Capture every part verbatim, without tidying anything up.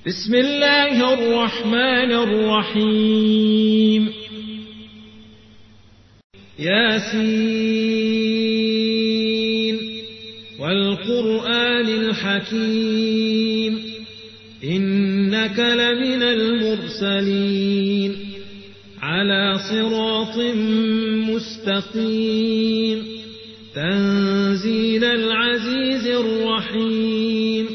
بسم الله الرحمن الرحيم ياسين والقرآن الحكيم إنك لمن المرسلين على صراط مستقيم تنزيل العزيز الرحيم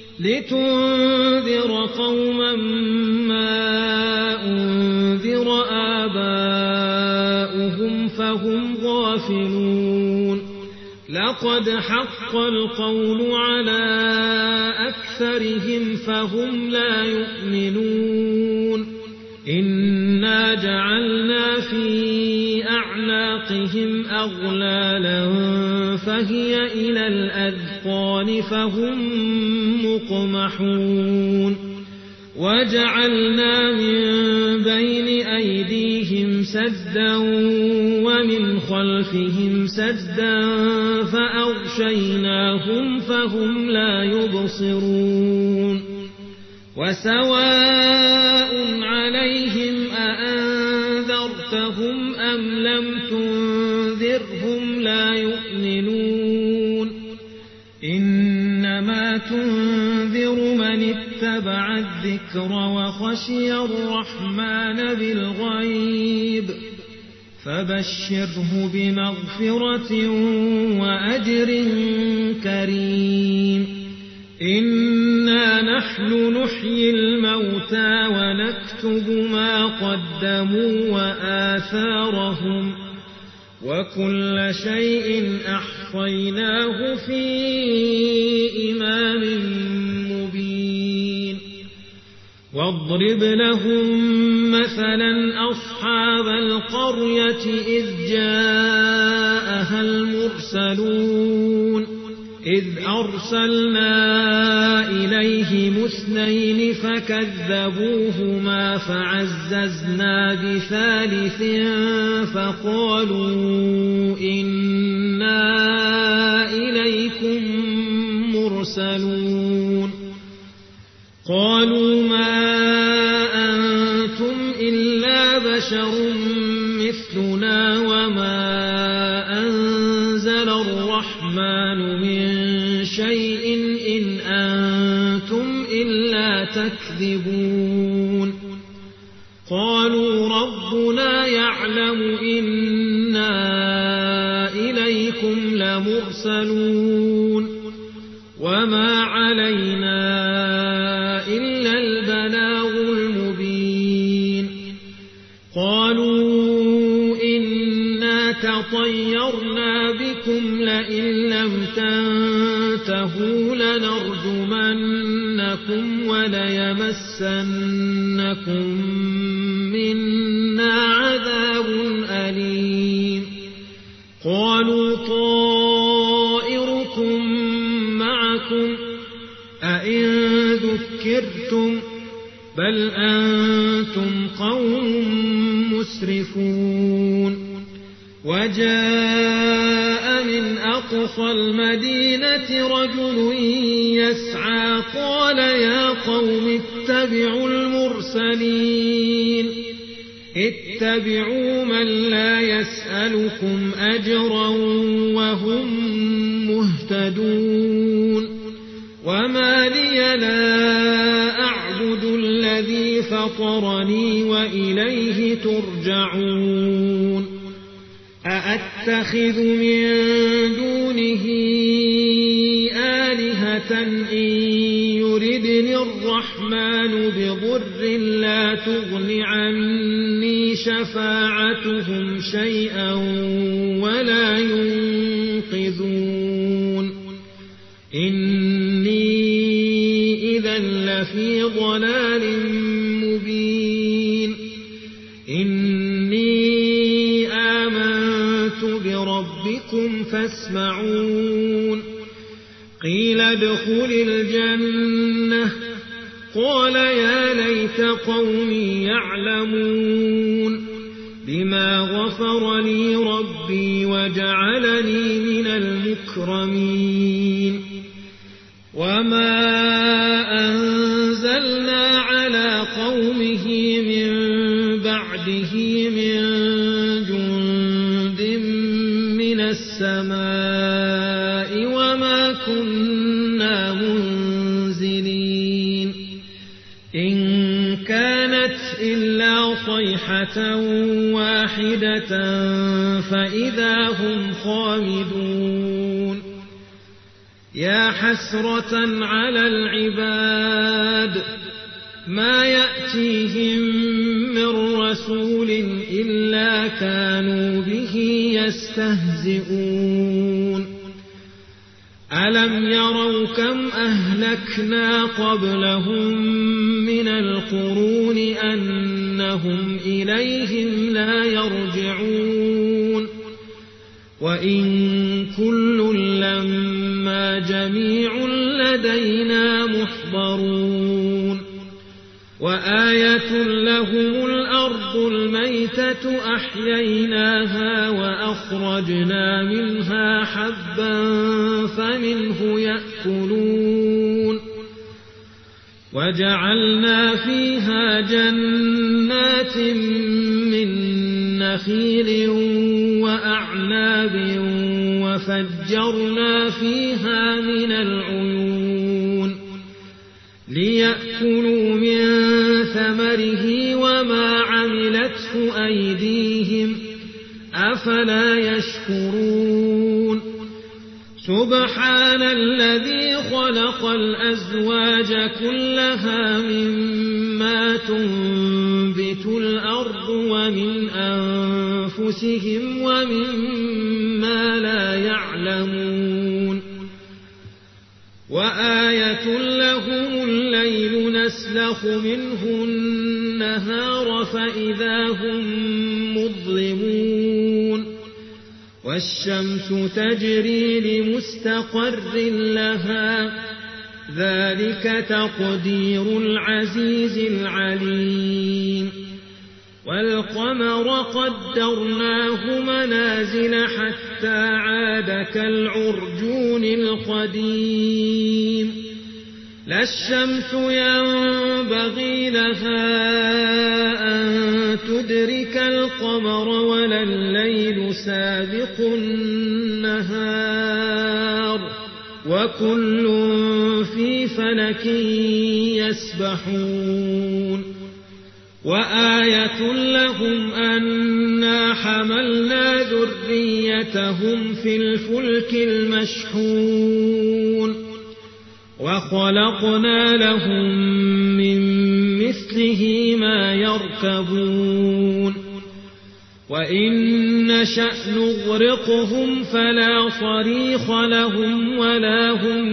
لتنذر قوما ما أنذر آباؤهم فهم غافلون لقد حق القول على أكثرهم فهم لا يؤمنون إنا جعلنا في أعناقهم أغلالا فهي إلى الأذقان فهم مقمحون وجعلنا من بين أيديهم سدا ومن خلفهم سدا فأغشيناهم فهم لا يبصرون وسواء عليهم أأنذرتهم أم لم تنذرهم لا يؤمنون إنما تنذر من اتبع الذكر وخشي الرحمن بالغيب فبشره بمغفرة وأجر كريم إنا نحن نحيي الموتى ونكتب ما قدموا وآثارهم وكل شيء أحصيناه في إمام مبين واضرب لهم مثلا أصحاب القرية إذ جاءها المرسلون إذ أرسلنا إليهم اثنين فكذبوهما فعززنا بثالث فقالوا إنا إليكم مرسلون قالوا ما أنتم إلا بشر مثلنا وما أنزل الرحمن من شيء إن أنتم إلا تكذبون قالوا ربنا يعلم إنا إليكم لمرسلون وما علينا إلا البلاغ المبين قالوا إنا تطيرنا بكم لئن لم تنتهوا لنرجمنكم وليمسنكم منا عذاب أليم قالوا طائركم معكم أئن ذكرتم بل أنتم قوم مسرفون وجاء من أقصى المدينة رجل يسعى قال يا قوم اتبعوا المرسلين اتبعوا من لا يسألكم أجرا وهم مهتدون وما لي لا أعبد الذي فطرني وإليه ترجعون أأتخذ من دونه آلهة إن يردني الرحمن بضر لا تغن عني شفاعتهم شيئا ولا ينقذون إني إذا لفي ضلال مبين إني آمنت بربكم فاسمعون قيل ادخل الجنة قال يا ليت قومي يعلمون بما غفر لي ربي وجعلني من المكرمين وما أنزلنا إن كانت إلا صيحة واحدة فإذا هم خامدون يا حسرة على العباد ما يأتيهم من رسول إلا كانوا به يستهزئون ألم يروا كم أهلكنا قبلهم من القرون أنهم إليهم لا يرجعون وإن كل لما جميع لدينا محضرون وآية لهم الأرض الميتة أحييناها وأخرجنا منها حبا فمنه يأكلون وجعلنا فيها جنات من نخيل وأعناب وفجرنا فيها من العيون ليأكلوا من ثمره وما عملته أيديهم أفلا يشكرون سبحان الذي خلق الأزواج كلها مما تنبت الأرض ومن أنفسهم ومما لا يعلمون وآية لهم الليل نسلخ منه النهار فإذا هم مظلمون والشمس تجري لمستقر لها ذلك تقدير العزيز العليم والقمر قدرناه منازل حتى عاد كالعرجون القديم لا الشمس ينبغي لها أن تدرك القمر ولا الليل سابق النهار وكل في فلك يسبحون وآية لهم أنا حملنا ذريتهم في الفلك المشحون وخلقنا لهم من مثله ما يركبون وإن نشأ نغرقهم فلا صريخ لهم ولا هم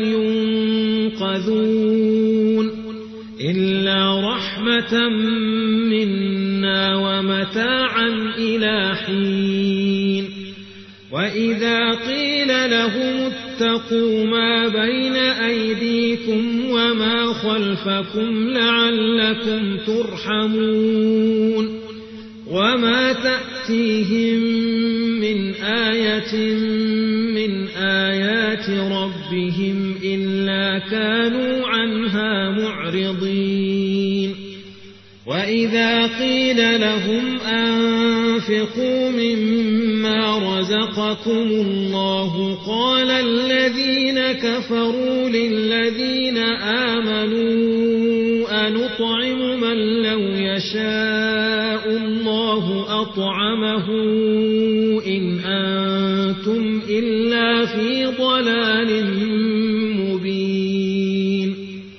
ينقذون إلا رحمة منا ومتاعا إلى حين وإذا قيل لهم اتقوا ما بين أيديكم وما خلفكم لعلكم ترحمون وما تأتيهم من آية من آيات ربهم إلا كانوا عنها معرضين وإذا قيل لهم أنفقوا مما رزقكم الله قال الذين كفروا للذين آمنوا أنطعم من لو يشاء الله أطعمه إن أنتم إلا في ضلال مبين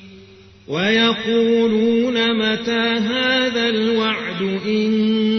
ويقولون متى هذا الوعد إن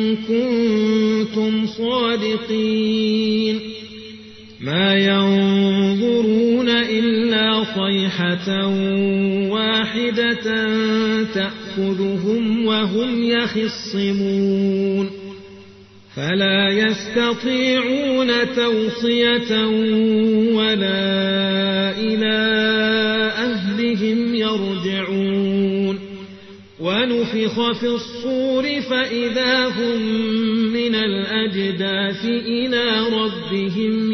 كنتم صادقين ما ينظرون إلا صيحة واحدة تأخذهم وهم يخصمون فلا يستطيعون توصية ولا إلى أهلهم يرجعون ونفخ في الصور فإذا هم من الأجداث إلى ربهم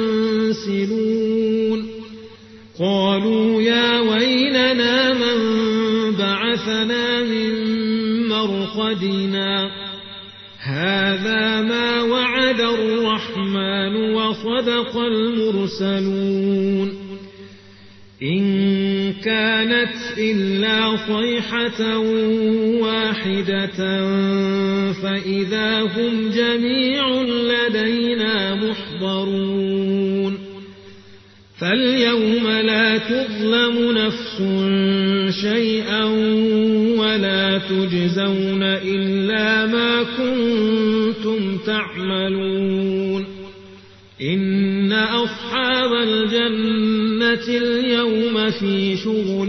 ينسلون قالوا يا ويلنا من بعثنا من مرقدنا هذا ما وعد الرحمن وصدق المرسلون إن كانت إلا صيحة واحدة فإذا هم جميع لدينا محضرون فاليوم لا تظلم نفس شيئا ولا تجزون إلا ما كنتم تعملون إن أصحاب الجنة اليوم في شغل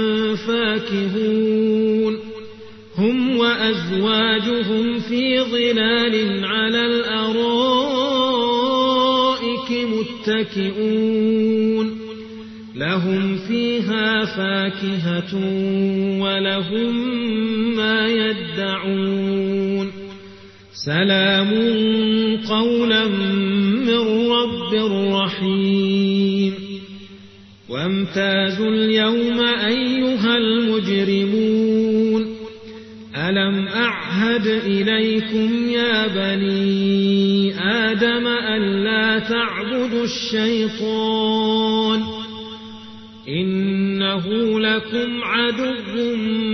فاكهون هم وأزواجهم في ظلال على الأرائك متكئون لهم فيها فاكهة ولهم ما يدعون سلام قولا من رب رحيم وامتازوا اليوم أيها المجرمون ألم أعهد إليكم يا بني آدم ألا تعبدوا الشيطان إنه لكم عدو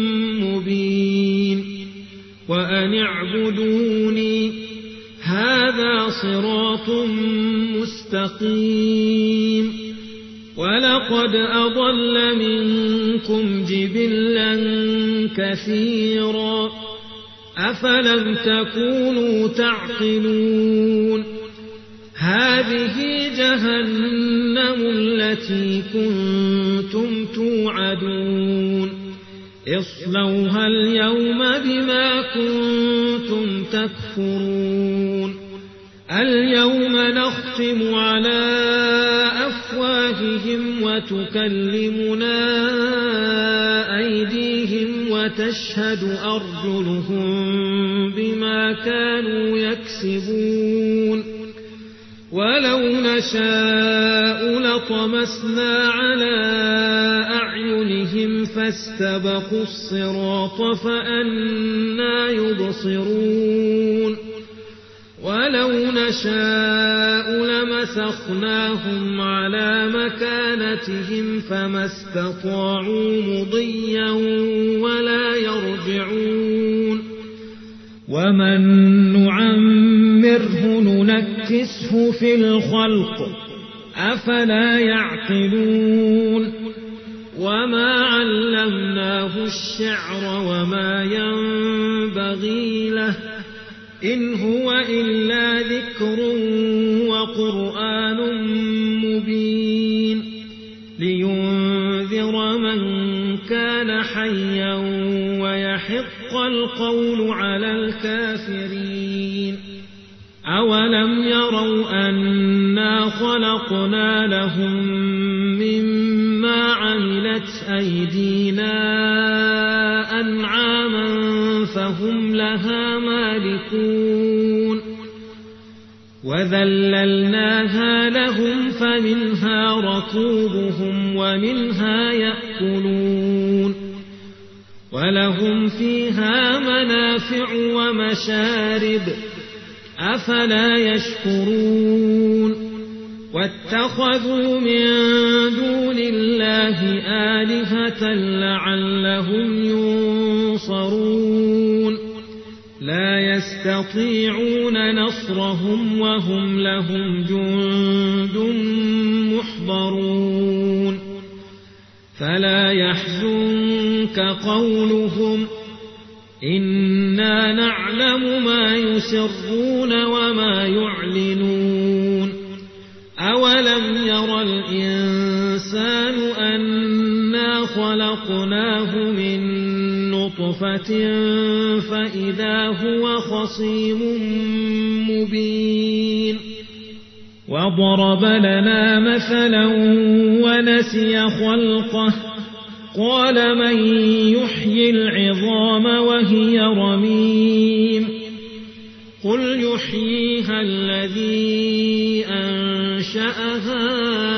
مبين وأن اعبدوني هذا صراط مستقيم ولقد أضل منكم جبلا كثيرا أفلم تكونوا تعقلون هذه جهنم التي كنتم توعدون اصلوها اليوم بما كنتم تكفرون اليوم نختم على أفواههم وتكلمنا أيديهم وتشهد أرجلهم بما كانوا يكسبون ولو نشاء لطمسنا على أعينهم فاستبقوا الصراط فأنى يبصرون ولو نشاء لمسخناهم على مكانتهم فما استطاعوا مضيا ولا يرجعون ومن نعمره ننكسه في الخلق أفلا يعقلون وما علمناه الشعر وما ينبغي له إن هو إلا ذكر وقرآن مبين لينذر من كان حيا ويحق القول على الكافرين أولم يروا أنا خلقنا لهم مما عملت أيدينا أنعاما فهم لها مالكون وذللناها لهم فمنها ركوبهم ومنها يأكلون ولهم فيها منافع ومشارب أفلا يشكرون واتخذوا من دون الله آلهة لعلهم ينصرون لا يستطيعون نصرهم وهم لهم جند محضرون فلا يحزنك قولهم إنا نعلم ما يسرون وما يعلنون أولم ير الإنسان أنا خلقناه من نطفة فإذا هو خصيم مبين وضرب لنا مثلا ونسي خلقه قال من يحيي العظام وهي رميم قل يحييها الذي أنشأها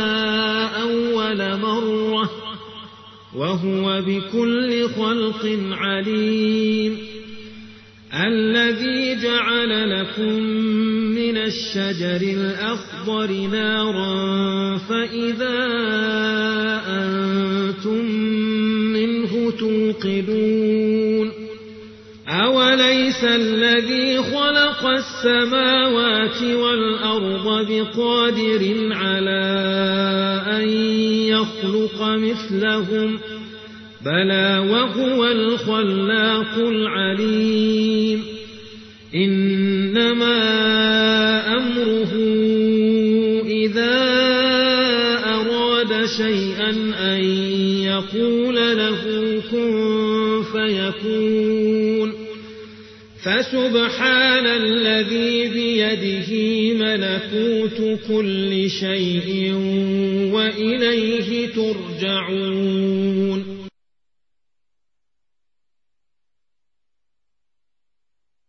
أول مرة وهو بكل خلق عليم الذي جعل لكم من الشجر الأخضر نارا فإذا أنتم منه توقدون أوليس الذي خلق السماوات والأرض بقادر على أن يخلق مثلهم بلى وهو الخلاق العليم إنما أمره إذا أراد شيئا أن يقول له كن فيكون فسبحان الذي بيده ملكوت كل شيء وإليه ترجعون